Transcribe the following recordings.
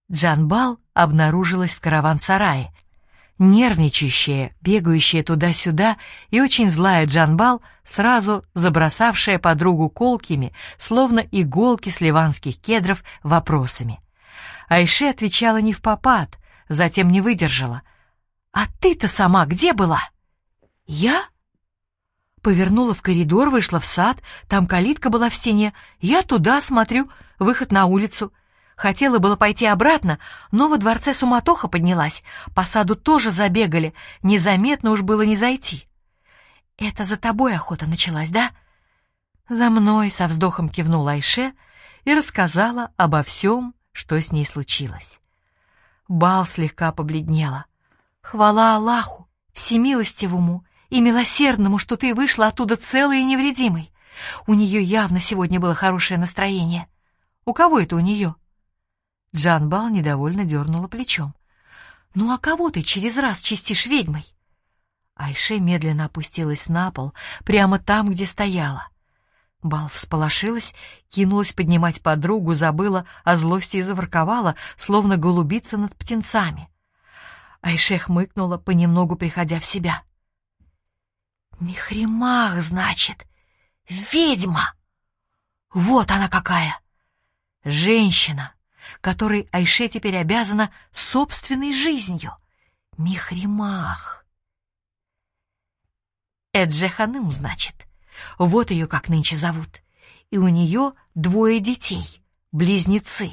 Джанбал обнаружилась в караван-сарае. Нервничающая, бегающая туда-сюда и очень злая Джанбал, сразу забросавшая подругу колкими, словно иголки с ливанских кедров, вопросами. Айше отвечала невпопад, затем не выдержала. «А ты-то сама где была?» «Я?» Повернула в коридор, вышла в сад, там калитка была в стене. Я туда смотрю, выход на улицу. Хотела было пойти обратно, но во дворце суматоха поднялась. По саду тоже забегали, незаметно уж было не зайти. «Это за тобой охота началась, да?» «За мной», — со вздохом кивнула Айше и рассказала обо всем, что с ней случилось. Бал слегка побледнела. «Хвала Аллаху, всемилостивому и милосердному, что ты вышла оттуда целой и невредимой. У нее явно сегодня было хорошее настроение. У кого это у нее?» Джанбал недовольно дернула плечом. «Ну а кого ты через раз чистишь ведьмой?» Айше медленно опустилась на пол, прямо там, где стояла. Бал всполошилась, кинулась поднимать подругу, забыла о злости и заворковала, словно голубица над птенцами. Айше хмыкнула, понемногу приходя в себя. «Михримах, значит, ведьма! Вот она какая! Женщина, которой Айше теперь обязана собственной жизнью. Михримах! Эджеханым, значит. Вот ее как нынче зовут. И у нее 2 детей, близнецы.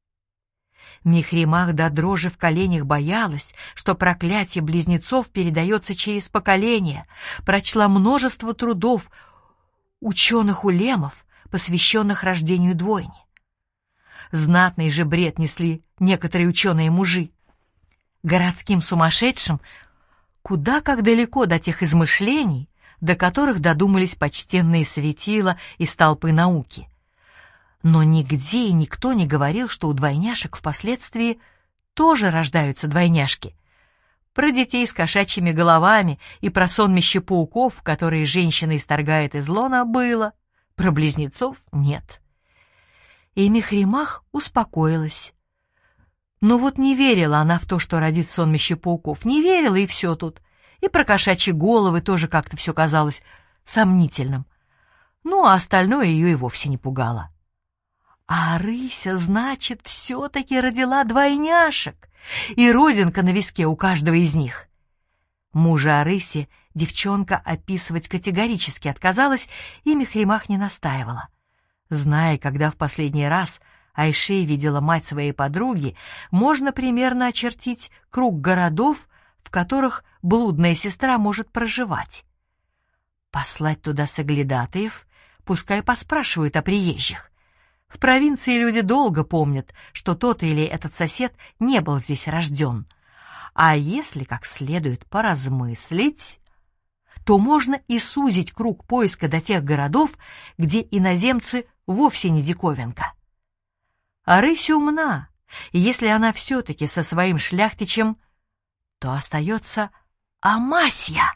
Михримах до дрожи в коленях боялась, что проклятие близнецов передается через поколения, прочла множество трудов ученых-улемов, посвященных рождению двойни. Знатный же бред несли некоторые ученые-мужи. Городским сумасшедшим куда как далеко до тех измышлений, до которых додумались почтенные светила из толпы науки. Но нигде и никто не говорил, что у двойняшек впоследствии тоже рождаются двойняшки. Про детей с кошачьими головами и про сонмище пауков, которые женщина исторгает из лона, было, про близнецов нет. И Михримах успокоилась. Но вот не верила она в то, что родит сонмище пауков. Не верила, и все тут. И про кошачьи головы тоже как-то все казалось сомнительным. Ну, а остальное ее и вовсе не пугало. А Рыся, значит, все-таки родила двойняшек, и родинка на виске у каждого из них. Мужа Арыси девчонка описывать категорически отказалась, и Михримах не настаивала. Зная, когда в последний раз Айше видела мать своей подруги, можно примерно очертить круг городов, в которых блудная сестра может проживать. Послать туда соглядатаев, пускай поспрашивают о приезжих. В провинции люди долго помнят, что тот или этот сосед не был здесь рожден. А если как следует поразмыслить, то можно и сузить круг поиска до тех городов, где иноземцы вовсе не диковинка. А Рыся умна, и если она все-таки со своим шляхтичем, то остается Амасья.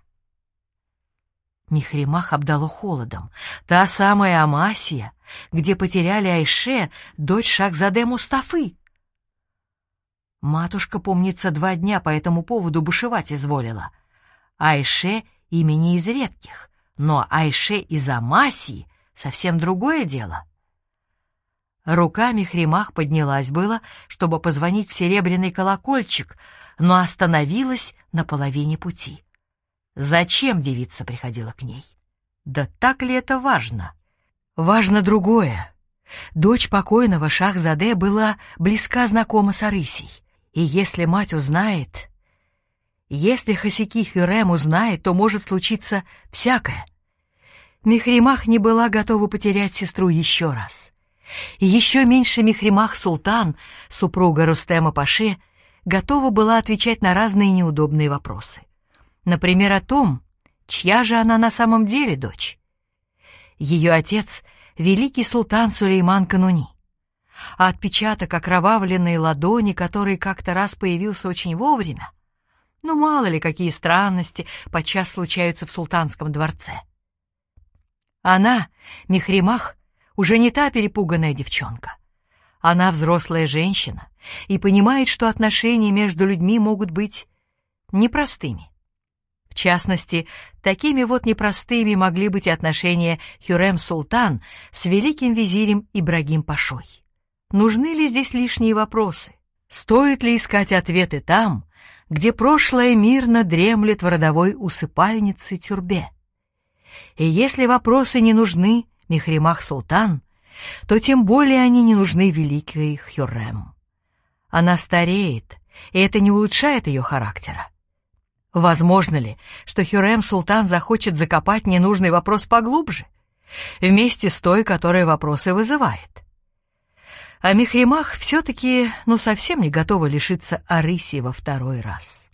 Михримах обдало холодом. Та самая Амасья, где потеряли Айше, дочь Шахзаде Мустафы. Матушка, помнится, 2 дня по этому поводу бушевать изволила. Айше — имя не из редких, но Айше из Амасьи — совсем другое дело. Рука Михримах поднялась было, чтобы позвонить в серебряный колокольчик, но остановилась на половине пути. Зачем девица приходила к ней? Да так ли это важно? Важно другое. Дочь покойного Шахзаде была близко знакома с Арысей. И если мать узнает, если Хасики Хюрем узнает, то может случиться всякое. Михримах не была готова потерять сестру еще раз. И еще меньше Михримах Султан, супруга Рустема Паши, готова была отвечать на разные неудобные вопросы. Например, о том, чья же она на самом деле дочь. Ее отец — великий султан Сулейман Кануни. А отпечаток окровавленной ладони, который как-то раз появился очень вовремя, ну мало ли какие странности подчас случаются в султанском дворце. Она, Михримах, уже не та перепуганная девчонка. Она взрослая женщина и понимает, что отношения между людьми могут быть непростыми. В частности, такими вот непростыми могли быть и отношения Хюррем-Султан с великим визирем Ибрагим-пашой. Нужны ли здесь лишние вопросы? Стоит ли искать ответы там, где прошлое мирно дремлет в родовой усыпальнице Тюрбе? И если вопросы не нужны Мехримах-Султан, то тем более они не нужны великой Хюррем. Она стареет, и это не улучшает ее характера. Возможно ли, что Хюррем-Султан захочет закопать ненужный вопрос поглубже, вместе с той, которая вопросы вызывает? А Мехримах все-таки, совсем не готова лишиться Арыси во второй раз.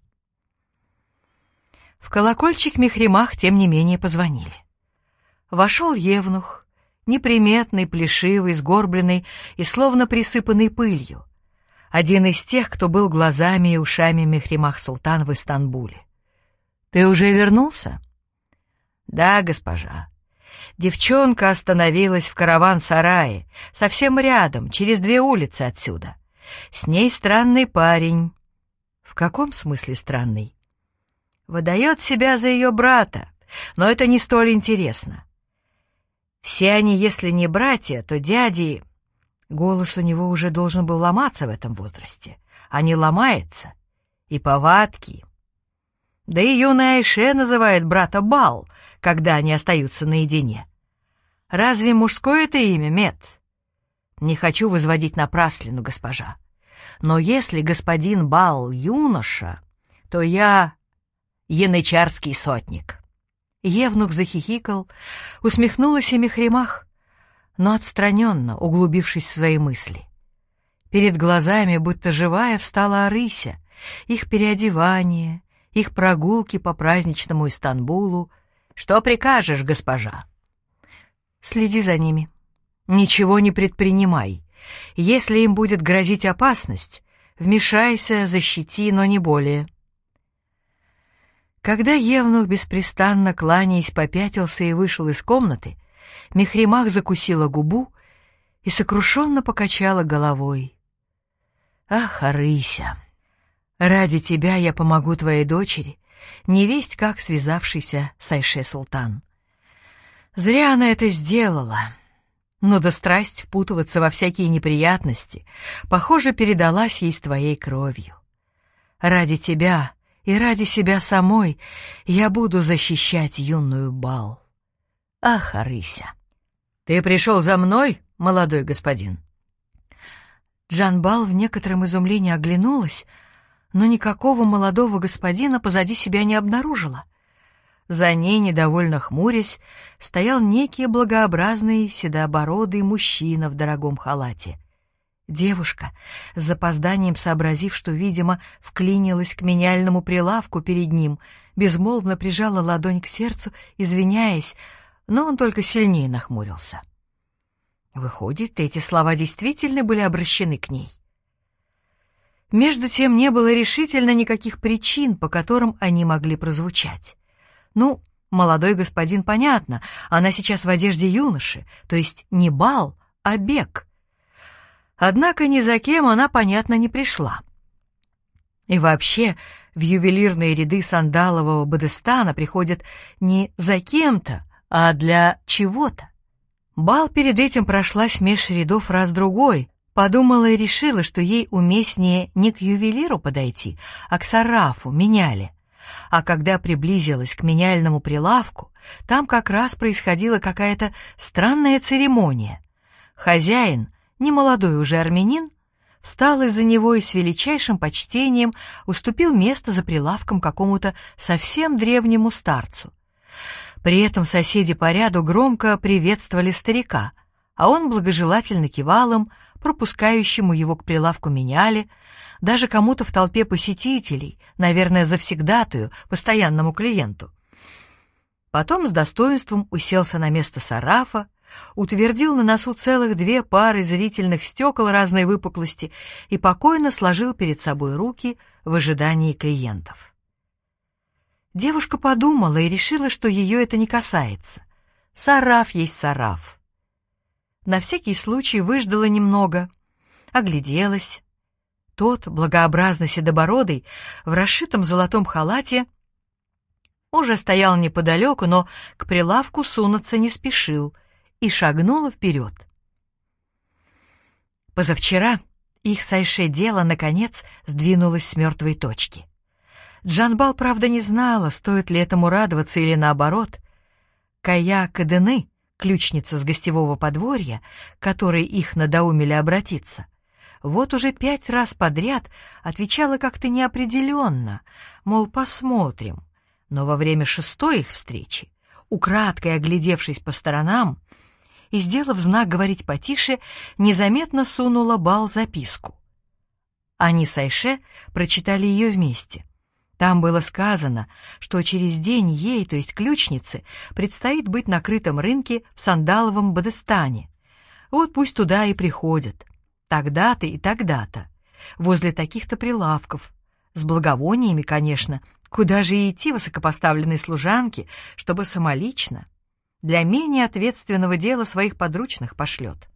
В колокольчик Мехримах, тем не менее, позвонили. Вошел евнух, неприметный, плешивый, сгорбленный и словно присыпанный пылью, один из тех, кто был глазами и ушами Мехримах-Султан в Истанбуле. «Ты уже вернулся?» «Да, госпожа. Девчонка остановилась в караван-сарае, совсем рядом, через 2 улицы отсюда. С ней странный парень». «В каком смысле странный?» «Выдает себя за ее брата, но это не столь интересно. Все они, если не братья, то дяди...» Голос у него уже должен был ломаться в этом возрасте, а не ломается. И повадки. Да и юная Айше называет брата Бал, когда они остаются наедине. Разве мужское это имя, Мет? Не хочу возводить напраслину, госпожа. Но если господин Бал юноша, то я янычарский сотник. Евнух захихикал, усмехнулась и Мехримах, но отстраненно, углубившись в свои мысли. Перед глазами, будто живая, встала Арыся, их переодевание, их прогулки по праздничному Истанбулу. «Что прикажешь, госпожа?» «Следи за ними. Ничего не предпринимай. Если им будет грозить опасность, вмешайся, защити, но не более». Когда евнух, беспрестанно кланяясь, попятился и вышел из комнаты, Мехримах закусила губу и сокрушенно покачала головой. «Ах, Арыся, ради тебя я помогу твоей дочери, невесть как связавшейся с Айше-Султан. Зря она это сделала, но да страсть впутываться во всякие неприятности, похоже, передалась ей с твоей кровью. Ради тебя и ради себя самой я буду защищать юную Бал. Ах, Арыся!» «Ты пришел за мной, молодой господин?» Джанбал в некотором изумлении оглянулась, но никакого молодого господина позади себя не обнаружила. За ней, недовольно хмурясь, стоял некий благообразный седобородый мужчина в дорогом халате. Девушка, с запозданием сообразив, что, видимо, вклинилась к меняльному прилавку перед ним, безмолвно прижала ладонь к сердцу, извиняясь, но он только сильнее нахмурился. Выходит, эти слова действительно были обращены к ней. Между тем не было решительно никаких причин, по которым они могли прозвучать. Молодой господин, понятно, она сейчас в одежде юноши, то есть не бал, а бег. Однако ни за кем она, понятно, не пришла. И вообще, в ювелирные ряды сандалового Бадестана приходят не за кем-то, а для чего-то. Бал перед этим прошлась меж рядов раз-другой, подумала и решила, что ей уместнее не к ювелиру подойти, а к сарафу, меняле. А когда приблизилась к меняльному прилавку, там как раз происходила какая-то странная церемония. Хозяин, немолодой уже армянин, встал из-за него и с величайшим почтением уступил место за прилавком какому-то совсем древнему старцу. При этом соседи по ряду громко приветствовали старика, а он благожелательно кивал им, пропускающему его к прилавку меняле, даже кому-то в толпе посетителей, наверное, завсегдатую, постоянному клиенту. Потом с достоинством уселся на место сарафа, утвердил на носу целых 2 пары зрительных стекол разной выпуклости и покойно сложил перед собой руки в ожидании клиентов. Девушка подумала и решила, что ее это не касается. Сараф есть сараф. На всякий случай выждала немного, огляделась. Тот, благообразно седобородый, в расшитом золотом халате, уже стоял неподалеку, но к прилавку сунуться не спешил и шагнула вперед. Позавчера их с Айше дело, наконец, сдвинулось с мертвой точки. Джанбал, правда, не знала, стоит ли этому радоваться или наоборот. Кая Кадыны, ключница с гостевого подворья, которой их надоумили обратиться, вот уже 5 раз подряд отвечала как-то неопределенно, мол, посмотрим. Но во время 6-й их встречи, украдкой оглядевшись по сторонам и сделав знак говорить потише, незаметно сунула Бал записку. Они с Айше прочитали ее вместе. Там было сказано, что через день ей, то есть ключнице, предстоит быть на крытом рынке в Сандаловом Бадестане. Вот пусть туда и приходят. Тогда-то и тогда-то. Возле таких-то прилавков. С благовониями, конечно. Куда же и идти высокопоставленной служанке, чтобы самолично? Для менее ответственного дела своих подручных пошлет.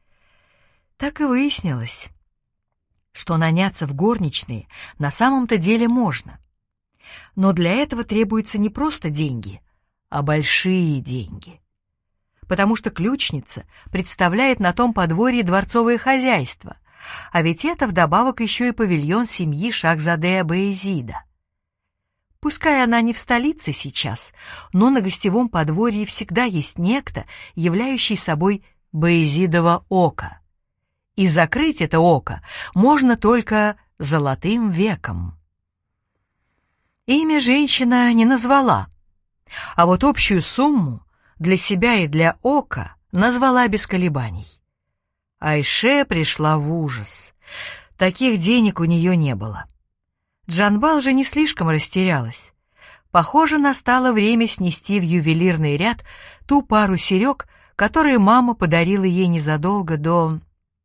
Так и выяснилось, что наняться в горничные на самом-то деле можно. Но для этого требуются не просто деньги, а большие деньги. Потому что ключница представляет на том подворье дворцовое хозяйство, а ведь это вдобавок еще и павильон семьи Шахзаде Баязида. Пускай она не в столице сейчас, но на гостевом подворье всегда есть некто, являющий собой Баязидово око. И закрыть это око можно только золотым веком. Имя женщина не назвала, а вот общую сумму для себя и для ока назвала без колебаний. Айше пришла в ужас. Таких денег у нее не было. Джанбал же не слишком растерялась. Похоже, настало время снести в ювелирный ряд ту пару серег, которые мама подарила ей незадолго до...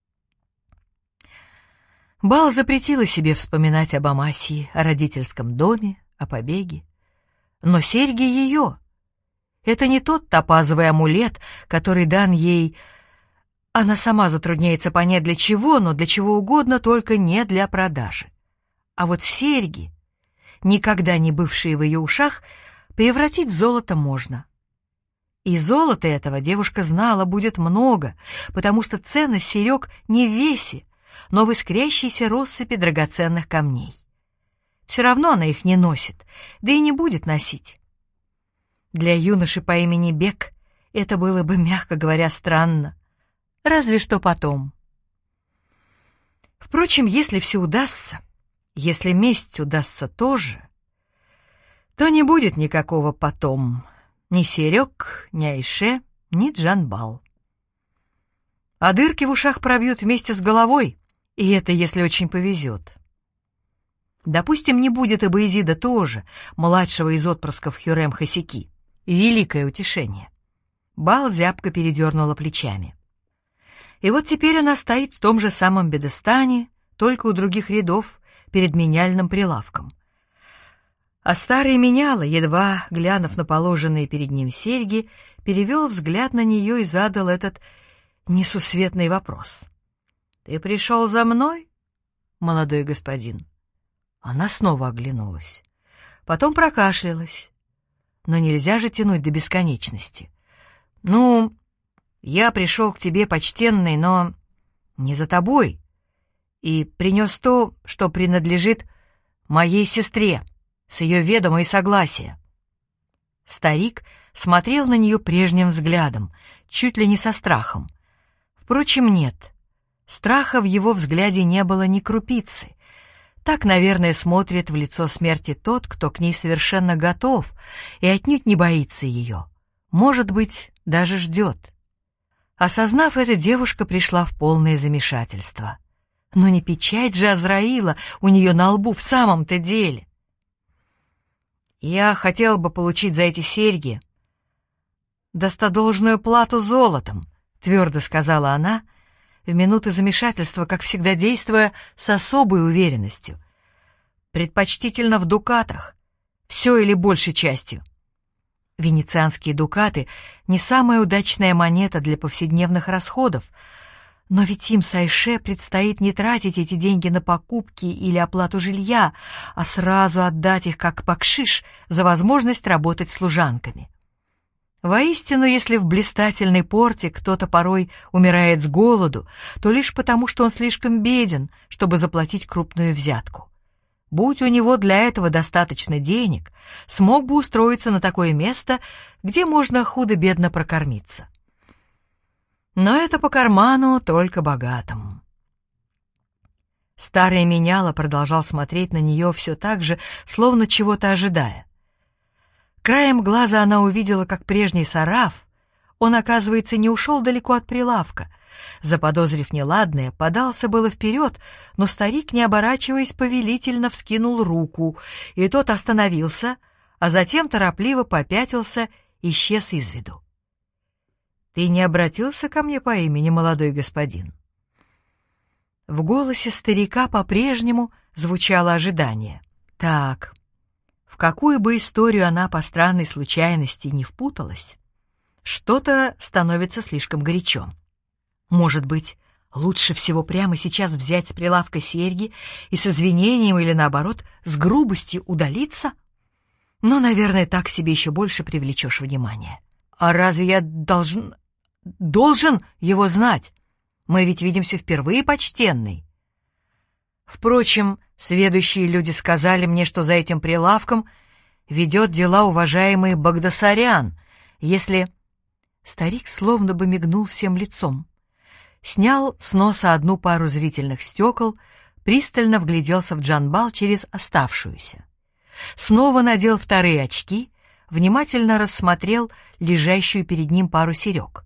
Бал запретила себе вспоминать об Амасии, о родительском доме, о побеге. Но серьги ее. Это не тот топазовый амулет, который дан ей... Она сама затрудняется понять для чего, но для чего угодно, только не для продажи. А вот серьги, никогда не бывшие в ее ушах, превратить в золото можно. И золота этого девушка знала будет много, потому что ценность серег не в весе, но в искрящейся россыпи драгоценных камней. Все равно она их не носит, да и не будет носить. Для юноши по имени Бек это было бы, мягко говоря, странно. Разве что потом. Впрочем, если все удастся, если месть удастся тоже, то не будет никакого потом. Ни серег, ни Айше, ни Джанбал. А дырки в ушах пробьют вместе с головой, и это если очень повезет. Допустим, не будет и Баязида тоже, младшего из отпрысков Хюррем Хосеки. Великое утешение. Бал зябко передернула плечами. И вот теперь она стоит в том же самом Бедестане, только у других рядов, перед меняльным прилавком. А старый меняла, едва глянув на положенные перед ним серьги, перевел взгляд на нее и задал этот несусветный вопрос. «Ты пришел за мной, молодой господин?» Она снова оглянулась. Потом прокашлялась. Но нельзя же тянуть до бесконечности. «Ну, я пришел к тебе, почтенный, но не за тобой, и принес то, что принадлежит моей сестре, с ее ведома и согласия». Старик смотрел на нее прежним взглядом, чуть ли не со страхом. Впрочем, нет, страха в его взгляде не было ни крупицы. Так, наверное, смотрит в лицо смерти тот, кто к ней совершенно готов и отнюдь не боится ее. Может быть, даже ждет. Осознав это, девушка пришла в полное замешательство. Но не печать же Азраила у нее на лбу в самом-то деле. «Я хотел бы получить за эти серьги достодолжную плату золотом», — твердо сказала она, в минуты замешательства, как всегда действуя с особой уверенностью. «Предпочтительно в дукатах, все или большей частью». Венецианские дукаты — не самая удачная монета для повседневных расходов, Но ведь им с Айше предстоит не тратить эти деньги на покупки или оплату жилья, а сразу отдать их как бакшиш за возможность работать служанками. Воистину, если в блистательной порте кто-то порой умирает с голоду, то лишь потому, что он слишком беден, чтобы заплатить крупную взятку. Будь у него для этого достаточно денег, смог бы устроиться на такое место, где можно худо-бедно прокормиться. Но это по карману только богатым. Старый меняла продолжал смотреть на нее все так же, словно чего-то ожидая. Краем глаза она увидела, как прежний Сараф, он, оказывается, не ушел далеко от прилавка. Заподозрив неладное, подался было вперед, но старик, не оборачиваясь, повелительно вскинул руку, и тот остановился, а затем торопливо попятился, исчез из виду. «Ты не обратился ко мне по имени, молодой господин?» В голосе старика по-прежнему звучало ожидание. Так, в какую бы историю она по странной случайности не впуталась, что-то становится слишком горячо. Может быть, лучше всего прямо сейчас взять с прилавка серьги и с извинением или, наоборот, с грубостью удалиться? Но, наверное, так себе еще больше привлечешь внимание. А разве я должен его знать? Мы ведь видимся впервые, почтенный. Впрочем, сведущие люди сказали мне, что за этим прилавком ведет дела уважаемый Багдасарян. Если... Старик словно бы мигнул всем лицом, снял с носа одну пару зрительных стекол, пристально вгляделся в Джанбал через оставшуюся. Снова надел вторые очки, внимательно рассмотрел лежащую перед ним пару серег.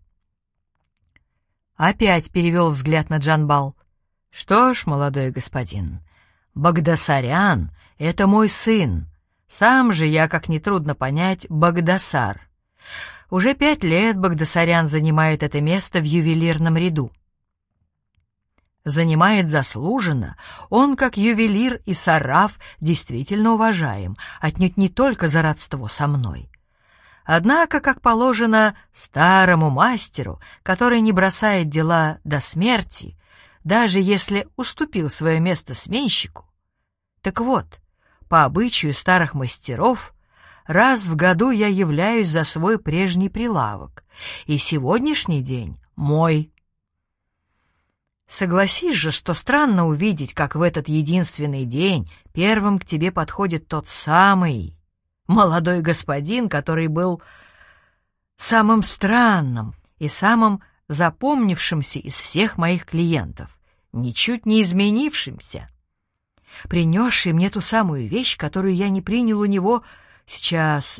Опять перевел взгляд на Джанбал. «Что ж, молодой господин, Багдасарян — это мой сын. Сам же я, как нетрудно понять, Багдасар. Уже 5 лет Багдасарян занимает это место в ювелирном ряду. Занимает заслуженно, он, как ювелир и сараф, действительно уважаем, отнюдь не только за родство со мной. Однако, как положено старому мастеру, который не бросает дела до смерти, даже если уступил свое место сменщику. Так вот, по обычаю старых мастеров, раз в году я являюсь за свой прежний прилавок, и сегодняшний день мой. Согласись же, что странно увидеть, как в этот единственный день первым к тебе подходит тот самый молодой господин, который был самым странным и самым запомнившимся из всех моих клиентов, ничуть не изменившимся, принесший мне ту самую вещь, которую я не принял у него сейчас,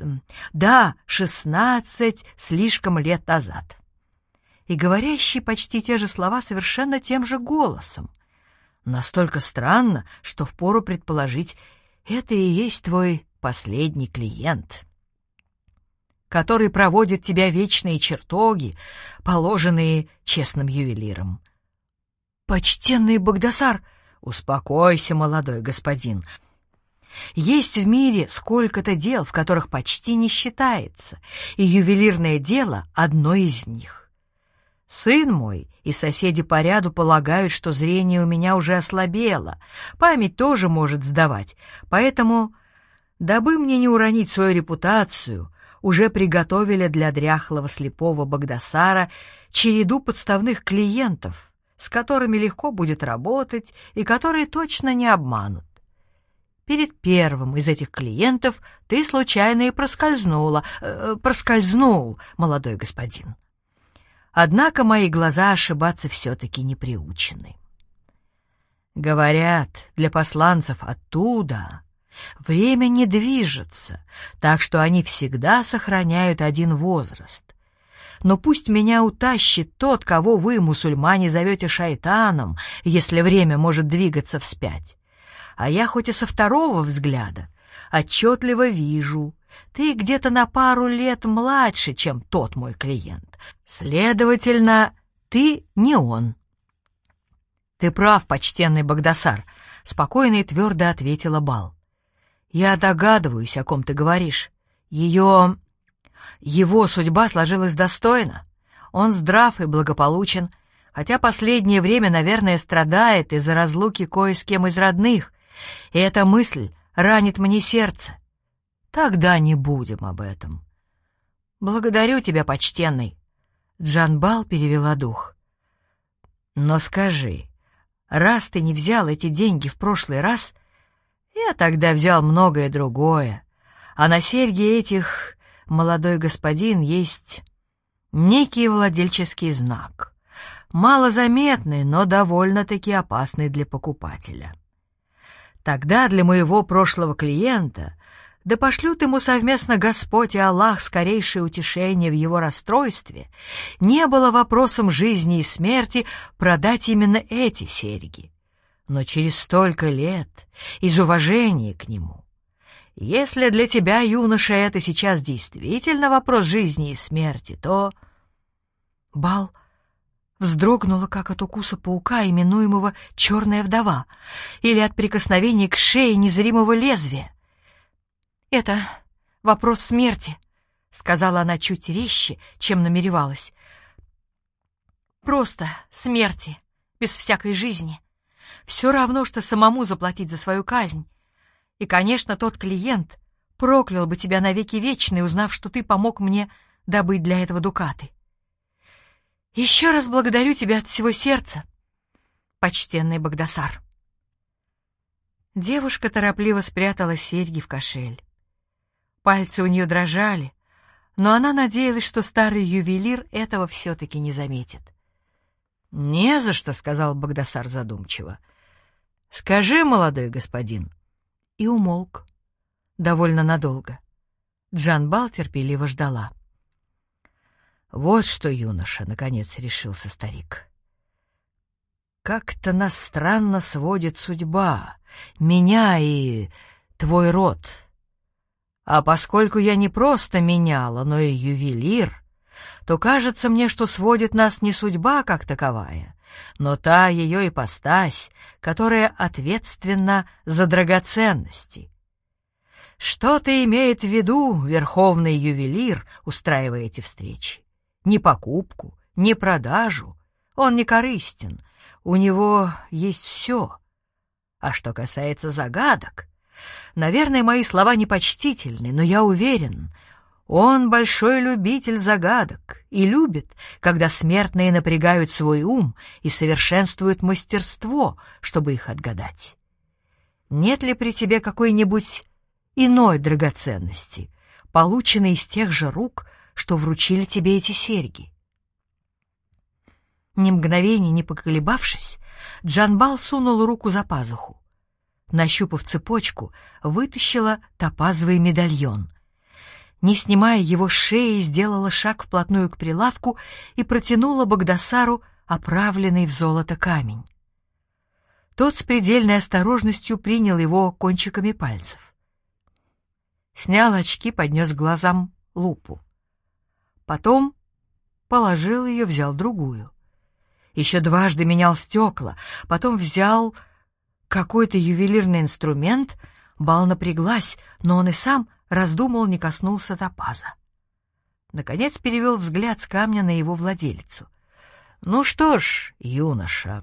16 слишком лет назад, и говорящий почти те же слова совершенно тем же голосом. Настолько странно, что впору предположить, это и есть твой последний клиент, который проводит тебя вечные чертоги, положенные честным ювелиром. Почтенный Багдасар, успокойся, молодой господин. Есть в мире сколько-то дел, в которых почти не считается, и ювелирное дело — одно из них. Сын мой и соседи по ряду полагают, что зрение у меня уже ослабело, память тоже может сдавать, поэтому, дабы мне не уронить свою репутацию, уже приготовили для дряхлого слепого Багдасара череду подставных клиентов, с которыми легко будет работать и которые точно не обманут. Перед первым из этих клиентов ты случайно и проскользнул, молодой господин. Однако мои глаза ошибаться все-таки не приучены. Говорят, для посланцев оттуда время не движется, так что они всегда сохраняют один возраст. Но пусть меня утащит тот, кого вы, мусульмане, зовете шайтаном, если время может двигаться вспять. А я хоть и со второго взгляда отчетливо вижу, ты где-то на пару лет младше, чем тот мой клиент. Следовательно, ты не он. Ты прав, почтенный Багдасар, спокойно и твердо ответила Бал. Я догадываюсь, о ком ты говоришь. Его судьба сложилась достойно. Он здрав и благополучен, хотя последнее время, наверное, страдает из-за разлуки кое с кем из родных, и эта мысль ранит мне сердце. Тогда не будем об этом. Благодарю тебя, почтенный. Джанбал перевела дух. Но скажи, раз ты не взял эти деньги в прошлый раз, я тогда взял многое другое, а на серьги этих, молодой господин, есть некий владельческий знак, малозаметный, но довольно-таки опасный для покупателя. Тогда для моего прошлого клиента, да пошлют ему совместно Господь и Аллах скорейшее утешение в его расстройстве, не было вопросом жизни и смерти продать именно эти серьги. Но через столько лет, из уважения к нему, если для тебя, юноша, это сейчас действительно вопрос жизни и смерти, то... Бал вздрогнула, как от укуса паука, именуемого «черная вдова», или от прикосновения к шее незримого лезвия. «Это вопрос смерти», — сказала она чуть резче, чем намеревалась. «Просто смерти, без всякой жизни. Все равно, что самому заплатить за свою казнь. И, конечно, тот клиент проклял бы тебя навеки вечные, узнав, что ты помог мне добыть для этого дукаты. Еще раз благодарю тебя от всего сердца, почтенный Багдасар». Девушка торопливо спрятала серьги в кошель. Пальцы у нее дрожали, но она надеялась, что старый ювелир этого все-таки не заметит. «Не за что», — сказал Багдасар задумчиво. «Скажи, молодой господин». И умолк. Довольно надолго. Джанбал терпеливо ждала. «Вот что, юноша», — наконец решился старик. «Как-то нас странно сводит судьба, меня и твой род. А поскольку я не просто меняла, но и ювелир, то кажется мне, что сводит нас не судьба как таковая, но та ее ипостась, которая ответственна за драгоценности. Что-то имеет в виду верховный ювелир, устраивая эти встречи. Ни покупку, ни продажу. Он не корыстен, у него есть все. А что касается загадок, наверное, мои слова непочтительны, но я уверен, он большой любитель загадок и любит, когда смертные напрягают свой ум и совершенствуют мастерство, чтобы их отгадать. Нет ли при тебе какой-нибудь иной драгоценности, полученной из тех же рук, что вручили тебе эти серьги?» Ни мгновения не поколебавшись, Джанбал сунул руку за пазуху. Нащупав цепочку, вытащила топазовый медальон. Не снимая его с шеи, сделала шаг вплотную к прилавку и протянула Багдасару оправленный в золото камень. Тот с предельной осторожностью принял его кончиками пальцев. Снял очки, поднес к глазам лупу. Потом положил ее, взял другую. Еще дважды менял стекла, потом взял какой-то ювелирный инструмент. Бал напряглась, но он и сам раздумал, не коснулся топаза. Наконец перевел взгляд с камня на его владелицу. «Ну что ж, юноша,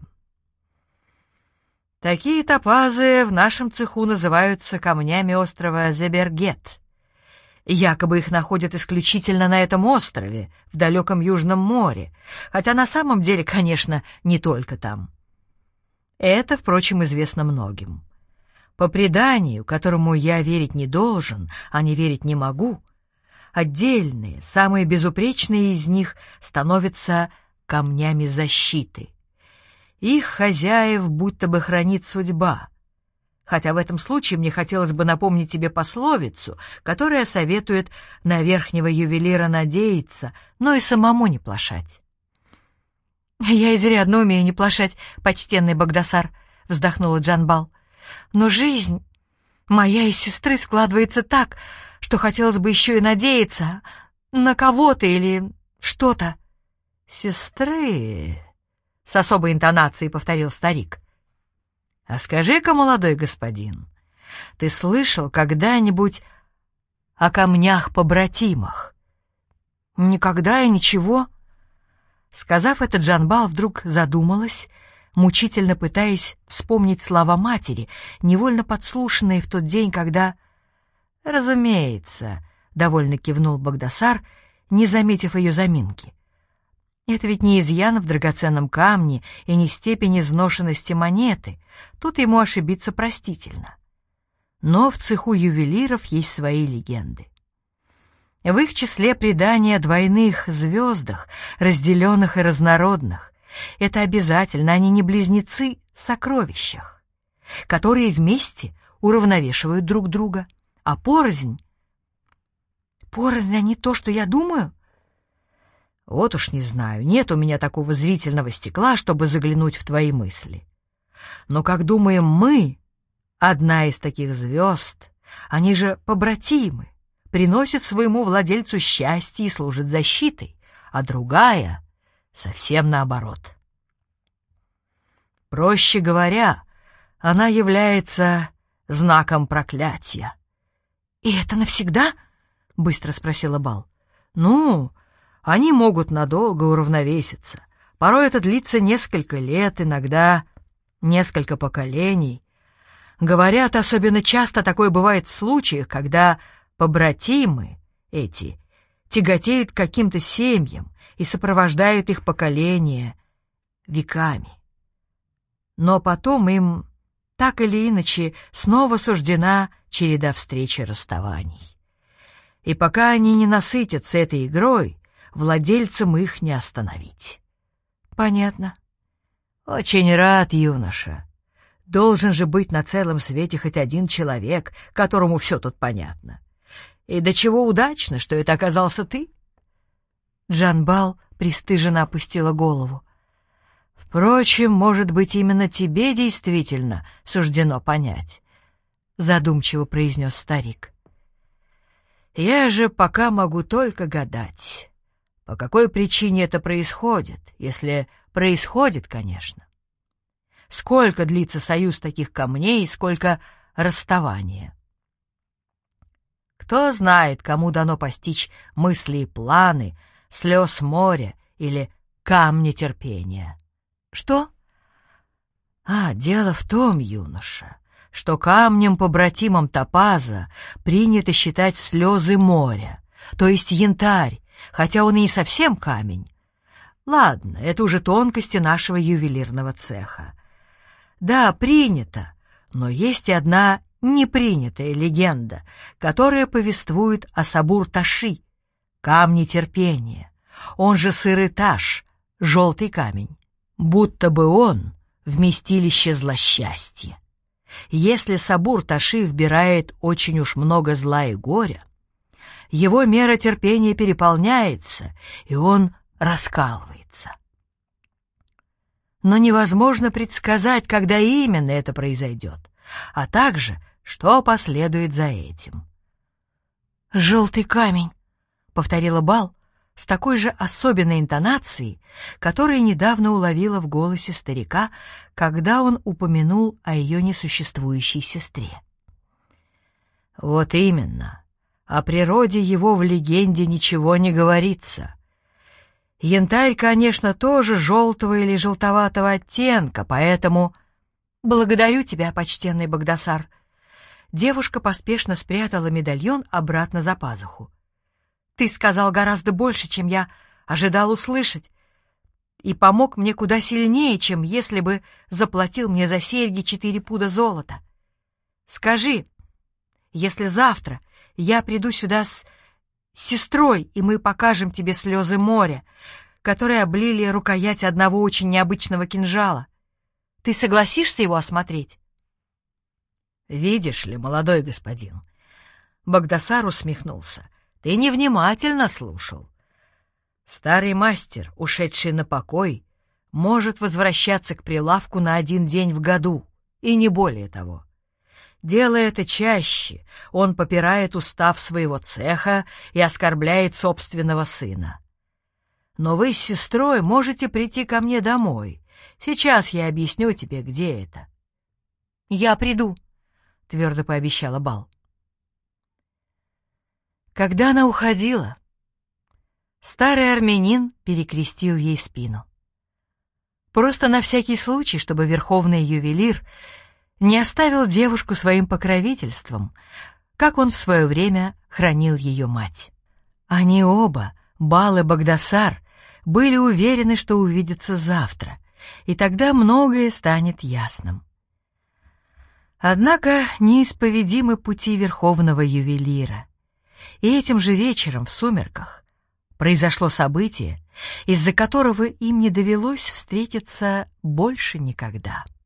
такие топазы в нашем цеху называются камнями острова Зебергет. Якобы их находят исключительно на этом острове, в далеком Южном море, хотя на самом деле, конечно, не только там. Это, впрочем, известно многим. По преданию, которому я верить не должен, а не верить не могу, отдельные, самые безупречные из них становятся камнями защиты. Их хозяев будто бы хранит судьба. Хотя в этом случае мне хотелось бы напомнить тебе пословицу, которая советует на верхнего ювелира надеяться, но и самому не плашать. «Я изрядно умею не плашать, почтенный Багдасар», — вздохнула Джанбал. «Но жизнь моя и сестры складывается так, что хотелось бы еще и надеяться на кого-то или что-то». «Сестры?» — с особой интонацией повторил старик. «А скажи-ка, молодой господин, ты слышал когда-нибудь о камнях-побратимах?» «Никогда и ничего». Сказав это, Джанбал вдруг задумалась, мучительно пытаясь вспомнить слова матери, невольно подслушанные в тот день, когда... «Разумеется», — довольно кивнул Багдасар, не заметив ее заминки. «Это ведь не изъян в драгоценном камне и не степень изношенности монеты. Тут ему ошибиться простительно. Но в цеху ювелиров есть свои легенды. В их числе предания о двойных звездах, разделенных и разнородных. Это обязательно, они не близнецы, сокровищах, которые вместе уравновешивают друг друга, а порознь... Порознь они то, что я думаю? Вот уж не знаю, нет у меня такого зрительного стекла, чтобы заглянуть в твои мысли. Но, как думаем мы, одна из таких звезд, они же побратимы, приносит своему владельцу счастье и служит защитой, а другая — совсем наоборот. Проще говоря, она является знаком проклятия. — И это навсегда? — быстро спросила Бал. — Ну, они могут надолго уравновеситься. Порой это длится несколько лет, иногда несколько поколений. Говорят, особенно часто такое бывает в случаях, когда побратимы эти тяготеют к каким-то семьям и сопровождают их поколения веками. Но потом им так или иначе снова суждена череда встреч и расставаний. И пока они не насытятся этой игрой, владельцам их не остановить. Понятно. Очень рад, юноша. Должен же быть на целом свете хоть один человек, которому все тут понятно. И до чего удачно, что это оказался ты? Джанбал пристыженно опустила голову. Впрочем, может быть, именно тебе действительно суждено понять, задумчиво произнес старик. Я же пока могу только гадать, по какой причине это происходит, если происходит, конечно. Сколько длится союз таких камней, сколько расставания. Кто знает, кому дано постичь мысли и планы, слез моря или камня терпения. Что? Дело в том, юноша, что камнем-побратимом топаза принято считать слезы моря, то есть янтарь, хотя он и не совсем камень. Ладно, это уже тонкости нашего ювелирного цеха. Да, принято, но есть и одна непринятая легенда, которая повествует о Сабур-Таши, камне терпения, он же Сыры-Таш, желтый камень, будто бы он вместилище злосчастья. Если Сабур-Таши вбирает очень уж много зла и горя, его мера терпения переполняется, и он раскалывается. Но невозможно предсказать, когда именно это произойдет, а также, что последует за этим. «Желтый камень», — повторила Бал с такой же особенной интонацией, которую недавно уловила в голосе старика, когда он упомянул о ее несуществующей сестре. «Вот именно. О природе его в легенде ничего не говорится. Янтарь, конечно, тоже желтого или желтоватого оттенка, поэтому... Благодарю тебя, почтенный Багдасар. Девушка поспешно спрятала медальон обратно за пазуху. Ты сказал гораздо больше, чем я ожидал услышать, и помог мне куда сильнее, чем если бы заплатил мне за серьги 4 пуда золота. Скажи, если завтра я приду сюда с сестрой, и мы покажем тебе слезы моря, которые облили рукоять одного очень необычного кинжала, ты согласишься его осмотреть? Видишь ли, молодой господин, Багдасар усмехнулся, ты невнимательно слушал. Старый мастер, ушедший на покой, может возвращаться к прилавку на 1 день в году, и не более того. Делая это чаще, он попирает устав своего цеха и оскорбляет собственного сына. Но вы с сестрой можете прийти ко мне домой. Сейчас я объясню тебе, где это. — Я приду, — твердо пообещала Бал. Когда она уходила, Старый армянин перекрестил ей спину. Просто на всякий случай, чтобы верховный ювелир не оставил девушку своим покровительством, как он в свое время хранил ее мать. Они оба, Бал и Багдасар, были уверены, что увидятся завтра, и тогда многое станет ясным. Однако неисповедимы пути верховного ювелира, и этим же вечером в сумерках произошло событие, из-за которого им не довелось встретиться больше никогда.